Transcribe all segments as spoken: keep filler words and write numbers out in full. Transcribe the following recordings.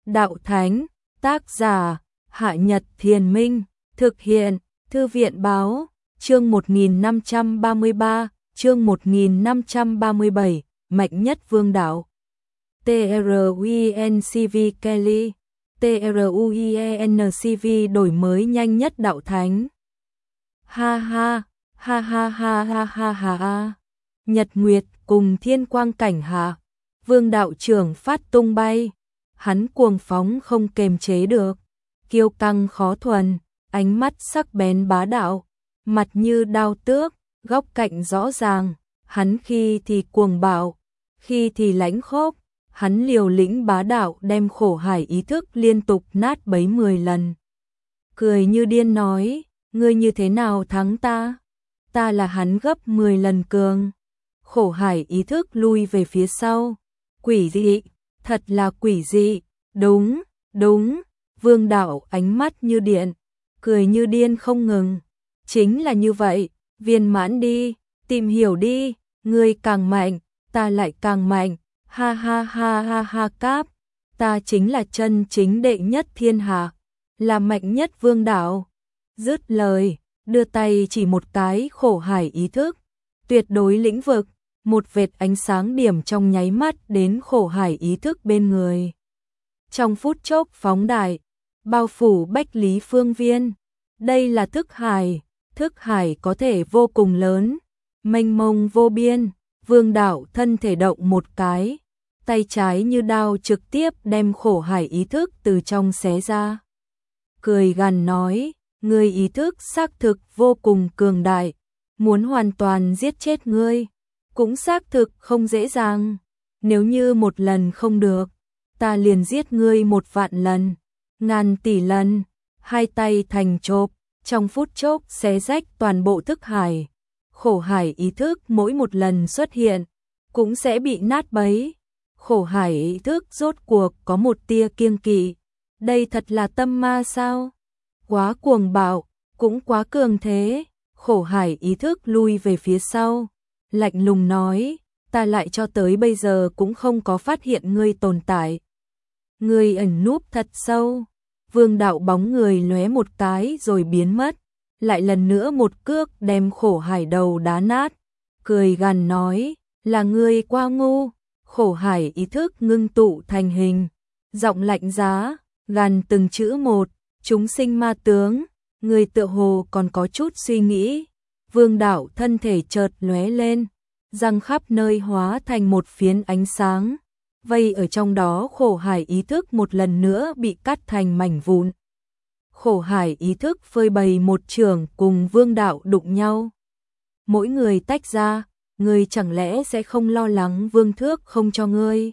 Đạo Thánh, tác giả, Hạ Nhật Thiền Minh, thực hiện, Thư viện Báo, chương một nghìn năm trăm ba mươi ba, chương một nghìn năm trăm ba mươi bảy, Mạnh Nhất Vương Đạo. TRUINCV Kelly, TRUIENCV đổi mới nhanh nhất Đạo Thánh. Ha ha, ha ha ha ha ha ha ha. Nhật Nguyệt cùng thiên quang cảnh hạ, Vương đạo trưởng phát tung bay, hắn cuồng phóng không kềm chế được, kiêu căng khó thuần, ánh mắt sắc bén bá đạo, mặt như đao tước, góc cạnh rõ ràng, hắn khi thì cuồng bạo, khi thì lãnh khốc, hắn liều lĩnh bá đạo đem khổ hải ý thức liên tục nát bấy mười lần. Cười như điên nói, ngươi như thế nào thắng ta? Ta là hắn gấp mười lần cường. Khổ hải ý thức lui về phía sau. Quỷ dị, thật là quỷ dị, đúng, đúng, Vương đạo ánh mắt như điện, cười như điên không ngừng. Chính là như vậy, viên mãn đi, tìm hiểu đi, ngươi càng mạnh, ta lại càng mạnh, ha ha ha ha ha cáp, ta chính là chân chính đệ nhất thiên hạ, là mạnh nhất vương đạo. Dứt lời, đưa tay chỉ một cái khổ hải ý thức, tuyệt đối lĩnh vực, một vệt ánh sáng điểm trong nháy mắt đến khổ hải ý thức bên người. Trong phút chốc phóng đại, bao phủ bách lý phương viên, đây là thức hải, thức hải có thể vô cùng lớn, mênh mông vô biên, vương đạo thân thể động một cái, tay trái như đao trực tiếp đem khổ hải ý thức từ trong xé ra. Cười gằn nói, ngươi ý thức xác thực vô cùng cường đại, muốn hoàn toàn giết chết ngươi, cũng xác thực không dễ dàng, nếu như một lần không được, ta liền giết ngươi một vạn lần, ngàn tỷ lần, hai tay thành chộp, trong phút chốc xé rách toàn bộ thức hải. Khổ hải ý thức mỗi một lần xuất hiện, cũng sẽ bị nát bấy. Khổ hải ý thức rốt cuộc có một tia kiêng kỵ. Đây thật là tâm ma sao? Quá cuồng bạo, cũng quá cường thế. Khổ hải ý thức lui về phía sau, lạnh lùng nói, ta lại cho tới bây giờ cũng không có phát hiện ngươi tồn tại. Ngươi ẩn núp thật sâu. Vương đạo bóng người lóe một cái rồi biến mất, lại lần nữa một cước đem khổ hải đầu đá nát, cười gằn nói, là ngươi quá ngu. Khổ hải ý thức ngưng tụ thành hình, giọng lạnh giá, gằn từng chữ một, chúng sinh ma tướng, người tựa hồ còn có chút suy nghĩ. Vương đạo thân thể chợt lóe lên, răng khắp nơi hóa thành một phiến ánh sáng, vây ở trong đó khổ hải ý thức một lần nữa bị cắt thành mảnh vụn. Khổ hải ý thức phơi bày một trường cùng vương đạo đụng nhau. Mỗi người tách ra, ngươi chẳng lẽ sẽ không lo lắng vương thước không cho ngươi?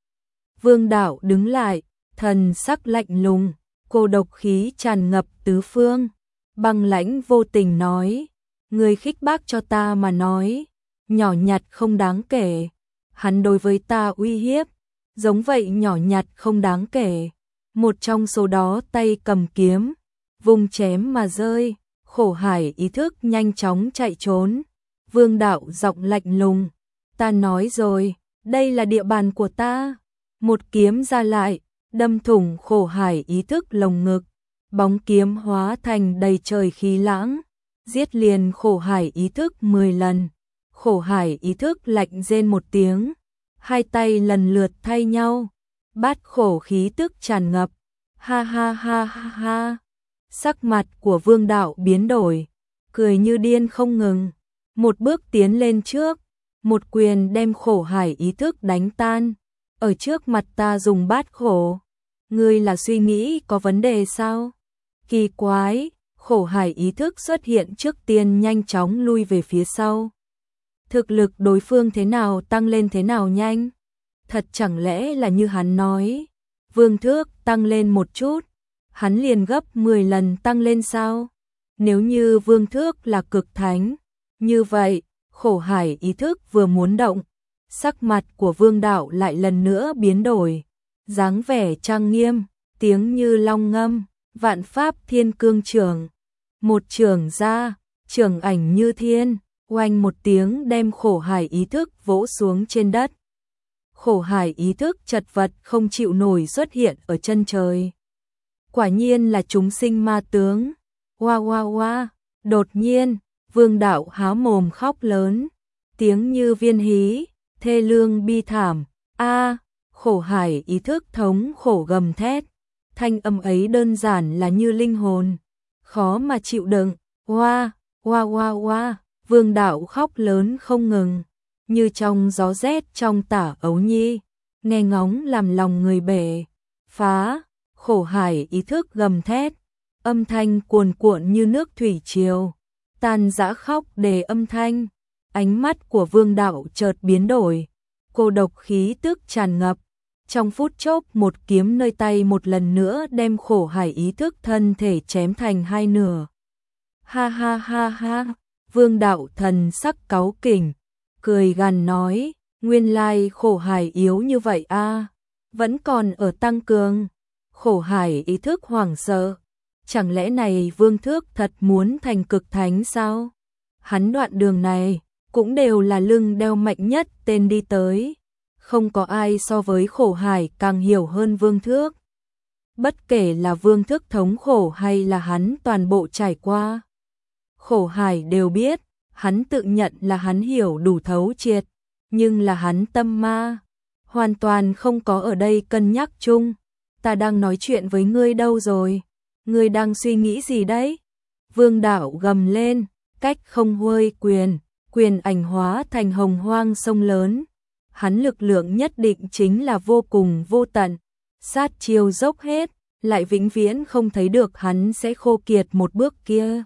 Vương đạo đứng lại, thần sắc lạnh lùng, cô độc khí tràn ngập tứ phương, băng lãnh vô tình nói, ngươi khích bác cho ta mà nói, nhỏ nhặt không đáng kể, hắn đối với ta uy hiếp, giống vậy nhỏ nhặt không đáng kể, một trong số đó tay cầm kiếm, vùng chém mà rơi, khổ hải ý thức nhanh chóng chạy trốn. Vương đạo giọng lạnh lùng, ta nói rồi, đây là địa bàn của ta. Một kiếm ra lại, đâm thủng khổ hải ý thức lồng ngực, bóng kiếm hóa thành đầy trời khí lãng, giết liền khổ hải ý thức mười lần. Khổ hải ý thức lạnh rên một tiếng, hai tay lần lượt thay nhau, bát khổ khí tức tràn ngập, ha ha ha ha ha. Sắc mặt của vương đạo biến đổi, cười như điên không ngừng, một bước tiến lên trước, một quyền đem khổ hải ý thức đánh tan, ở trước mặt ta dùng bát khổ, ngươi là suy nghĩ có vấn đề sao? Kỳ quái, khổ hải ý thức xuất hiện trước tiên nhanh chóng lui về phía sau. Thực lực đối phương thế nào tăng lên thế nào nhanh? Thật chẳng lẽ là như hắn nói, vương thước tăng lên một chút, hắn liền gấp mười lần tăng lên sao? Nếu như vương thước là cực thánh, như vậy, khổ hải ý thức vừa muốn động, sắc mặt của vương đạo lại lần nữa biến đổi, dáng vẻ trang nghiêm, tiếng như long ngâm, vạn pháp thiên cương trường. Một trường ra, trường ảnh như thiên, oanh một tiếng đem khổ hải ý thức vỗ xuống trên đất. Khổ hải ý thức chật vật không chịu nổi xuất hiện ở chân trời. Quả nhiên là chúng sinh ma tướng. Oa oa oa, đột nhiên, Vương Đạo há mồm khóc lớn, tiếng như viên hí, thê lương bi thảm. A, khổ hải ý thức thống khổ gầm thét, thanh âm ấy đơn giản là như linh hồn, khó mà chịu đựng. Oa, oa oa oa, Vương Đạo khóc lớn không ngừng, như trong gió rét trong tả ấu nhi, nghe ngóng làm lòng người bể. Phá, khổ hải ý thức gầm thét, âm thanh cuồn cuộn như nước thủy triều, tan rã khóc để âm thanh. Ánh mắt của Vương Đạo chợt biến đổi, cô độc khí tức tràn ngập. Trong phút chốc một kiếm nơi tay một lần nữa đem khổ hải ý thức thân thể chém thành hai nửa. Ha ha ha ha, Vương Đạo thần sắc cáu kỉnh, cười gằn nói, nguyên lai khổ hải yếu như vậy a, vẫn còn ở tăng cường. Khổ hải ý thức hoảng sợ, chẳng lẽ này Vương Thước thật muốn thành cực thánh sao? Hắn đoạn đường này cũng đều là lưng đeo mạnh nhất tên đi tới, không có ai so với khổ hải càng hiểu hơn Vương Thước. Bất kể là Vương Thước thống khổ hay là hắn toàn bộ trải qua, khổ hải đều biết, hắn tự nhận là hắn hiểu đủ thấu triệt, nhưng là hắn tâm ma, hoàn toàn không có ở đây cân nhắc chung. Ta đang nói chuyện với ngươi đâu rồi? Ngươi đang suy nghĩ gì đấy? Vương Đạo gầm lên, cách không huôi quyền, quyền ảnh hóa thành hồng hoang sông lớn. Hắn lực lượng nhất định chính là vô cùng vô tận, sát chiêu dốc hết, lại vĩnh viễn không thấy được hắn sẽ khô kiệt một bước kia.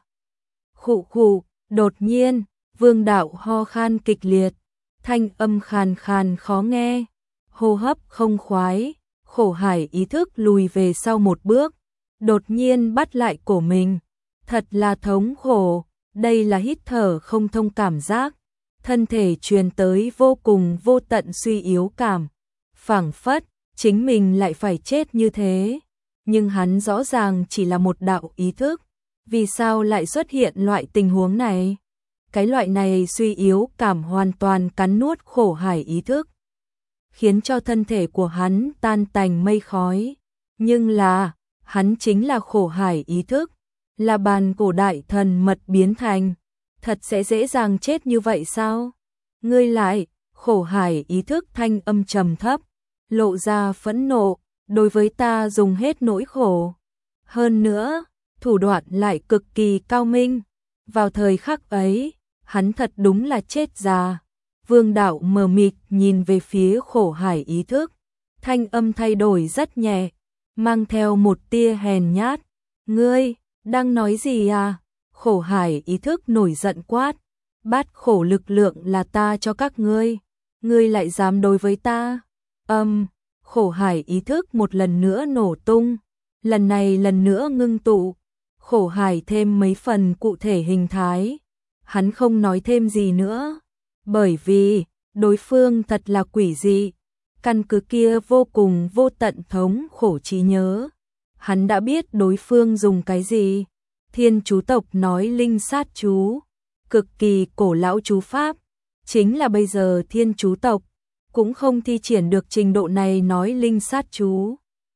Khụ khụ, đột nhiên, Vương Đạo ho khan kịch liệt, thanh âm khàn khàn khó nghe, hô hấp không khoái. Khổ hải ý thức lùi về sau một bước, đột nhiên bắt lại cổ mình. Thật là thống khổ, đây là hít thở không thông cảm giác, thân thể truyền tới vô cùng vô tận suy yếu cảm, phảng phất chính mình lại phải chết như thế. Nhưng hắn rõ ràng chỉ là một đạo ý thức, vì sao lại xuất hiện loại tình huống này? Cái loại này suy yếu cảm hoàn toàn cắn nuốt khổ hải ý thức, khiến cho thân thể của hắn tan tành mây khói. Nhưng là, hắn chính là khổ hải ý thức, là bàn cổ đại thần mật biến thành, thật sẽ dễ dàng chết như vậy sao? Ngươi lại, khổ hải ý thức thanh âm trầm thấp, lộ ra phẫn nộ, đối với ta dùng hết nỗi khổ. Hơn nữa, thủ đoạn lại cực kỳ cao minh. Vào thời khắc ấy, hắn thật đúng là chết già. Vương Đạo mờ mịt nhìn về phía khổ hải ý thức, thanh âm thay đổi rất nhẹ, mang theo một tia hèn nhát. Ngươi, đang nói gì à? Khổ hải ý thức nổi giận quát, bát khổ lực lượng là ta cho các ngươi, ngươi lại dám đối với ta? Âm, khổ hải ý thức một lần nữa nổ tung, lần này lần nữa ngưng tụ, khổ hải thêm mấy phần cụ thể hình thái. Hắn không nói thêm gì nữa, bởi vì đối phương thật là quỷ dị, căn cứ kia vô cùng vô tận thống khổ trí nhớ. Hắn đã biết đối phương dùng cái gì. Thiên chú tộc nói linh sát chú, cực kỳ cổ lão chú pháp, chính là bây giờ thiên chú tộc cũng không thi triển được trình độ này nói linh sát chú.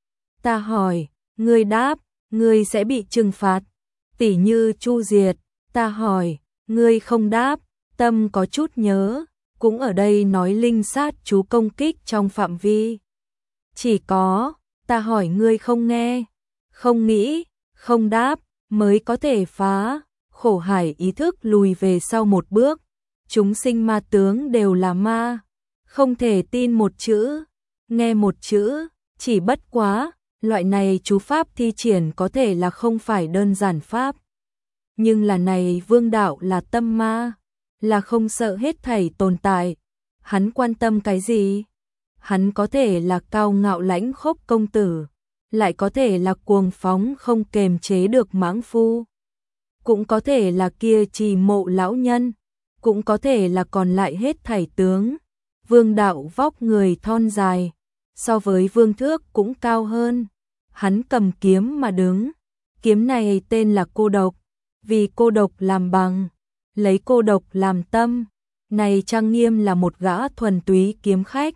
Ta hỏi, ngươi đáp, ngươi sẽ bị trừng phạt, tỉ như chu diệt. Ta hỏi, ngươi không đáp, tâm có chút nhớ, cũng ở đây nói linh sát chú công kích trong phạm vi. Chỉ có, ta hỏi ngươi không nghe, không nghĩ, không đáp, mới có thể phá. Khổ hải ý thức lùi về sau một bước, chúng sinh ma tướng đều là ma, không thể tin một chữ, nghe một chữ, chỉ bất quá, loại này chú pháp thi triển có thể là không phải đơn giản pháp. Nhưng là này Vương Đạo là tâm ma, là không sợ hết thảy tồn tại. Hắn quan tâm cái gì? Hắn có thể là cao ngạo lãnh khốc công tử, lại có thể là cuồng phóng không kềm chế được mãng phu, cũng có thể là kia trì mộ lão nhân, cũng có thể là còn lại hết thảy tướng. Vương Đạo vóc người thon dài, so với Vương Thước cũng cao hơn. Hắn cầm kiếm mà đứng, kiếm này tên là cô độc, vì cô độc làm bằng, lấy cô độc làm tâm. Này trang nghiêm là một gã thuần túy kiếm khách,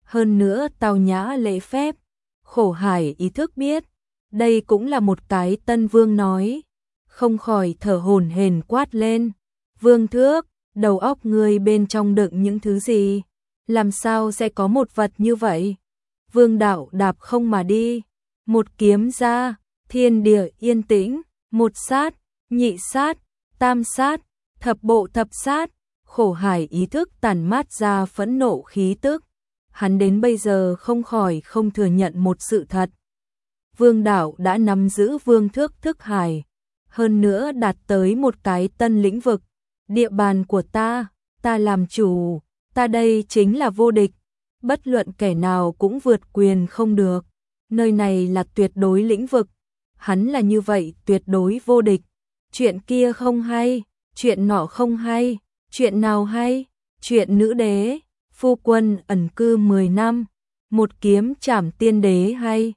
hơn nữa tao nhã lễ phép. Khổ Hải ý thức biết, đây cũng là một cái Tân Vương nói, không khỏi thở hổn hển quát lên. Vương Thước, đầu óc ngươi bên trong đựng những thứ gì? Làm sao sẽ có một vật như vậy? Vương Đạo đạp không mà đi, một kiếm ra, thiên địa yên tĩnh, một sát, nhị sát, tam sát, thập bộ thập sát. Khổ Hải ý thức tản mát ra phẫn nộ khí tức. Hắn đến bây giờ không khỏi không thừa nhận một sự thật. Vương Đạo đã nắm giữ Vương Thước thức hải, hơn nữa đạt tới một cái tân lĩnh vực. Địa bàn của ta, ta làm chủ, ta đây chính là vô địch. Bất luận kẻ nào cũng vượt quyền không được. Nơi này là tuyệt đối lĩnh vực. Hắn là như vậy tuyệt đối vô địch. Chuyện kia không hay, chuyện nọ không hay, chuyện nào hay? Chuyện nữ đế, phu quân ẩn cư mười năm, một kiếm trảm tiên đế hay?